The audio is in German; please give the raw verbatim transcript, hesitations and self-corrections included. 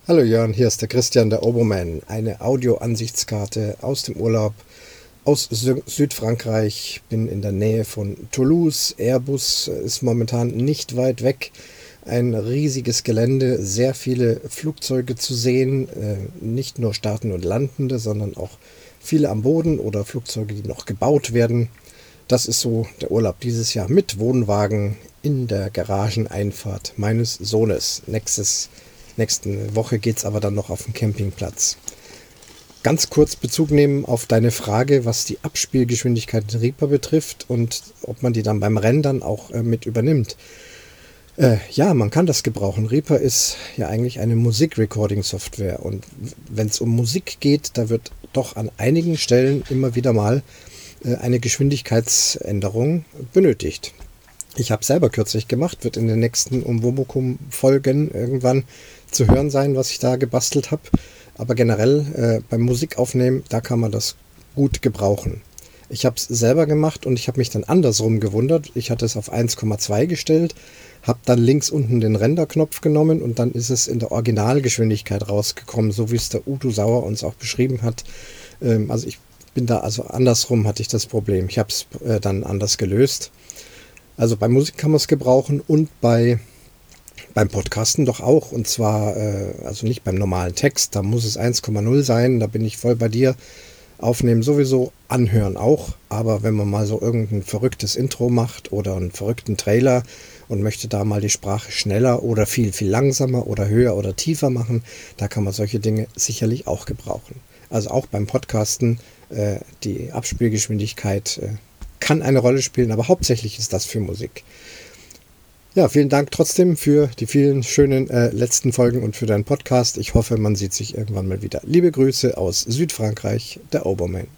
Hallo Jörn, hier ist der Christian, der Oberman. Eine Audio-Ansichtskarte aus dem Urlaub aus Sü- Südfrankreich. Bin in der Nähe von Toulouse. Airbus ist momentan nicht weit weg. Ein riesiges Gelände, sehr viele Flugzeuge zu sehen. Äh, nicht nur startende und landende, sondern auch viele am Boden oder Flugzeuge, die noch gebaut werden. Das ist so der Urlaub dieses Jahr mit Wohnwagen in der Garageneinfahrt meines Sohnes. Nächstes Nächste Woche geht es aber dann noch auf den Campingplatz. Ganz kurz Bezug nehmen auf deine Frage, was die Abspielgeschwindigkeit in Reaper betrifft und ob man die dann beim Rendern auch äh, mit übernimmt. Äh, ja, man kann das gebrauchen. Reaper ist ja eigentlich eine Musik-Recording-Software und wenn es um Musik geht, da wird doch an einigen Stellen immer wieder mal äh, eine Geschwindigkeitsänderung benötigt. Ich habe selber kürzlich gemacht, wird in den nächsten Umwomukum-Folgen irgendwann zu hören sein, was ich da gebastelt habe. Aber generell äh, beim Musikaufnehmen, da kann man das gut gebrauchen. Ich habe es selber gemacht und ich habe mich dann andersrum gewundert. Ich hatte es auf eins Komma zwei gestellt, habe dann links unten den Renderknopf genommen und dann ist es in der Originalgeschwindigkeit rausgekommen, so wie es der Udo Sauer uns auch beschrieben hat. Ähm, also ich bin da, also andersrum hatte ich das Problem. Ich habe es äh, dann anders gelöst. Also bei Musik kann man es gebrauchen und bei beim Podcasten doch auch. Und zwar, äh, also nicht beim normalen Text, da muss es eins Komma null sein, da bin ich voll bei dir. Aufnehmen sowieso, anhören auch. Aber wenn man mal so irgendein verrücktes Intro macht oder einen verrückten Trailer und möchte da mal die Sprache schneller oder viel, viel langsamer oder höher oder tiefer machen, da kann man solche Dinge sicherlich auch gebrauchen. Also auch beim Podcasten, äh, die Abspielgeschwindigkeit äh, kann eine Rolle spielen, aber hauptsächlich ist das für Musik. Ja, vielen Dank trotzdem für die vielen schönen äh, letzten Folgen und für deinen Podcast. Ich hoffe, man sieht sich irgendwann mal wieder. Liebe Grüße aus Südfrankreich, der Oberman.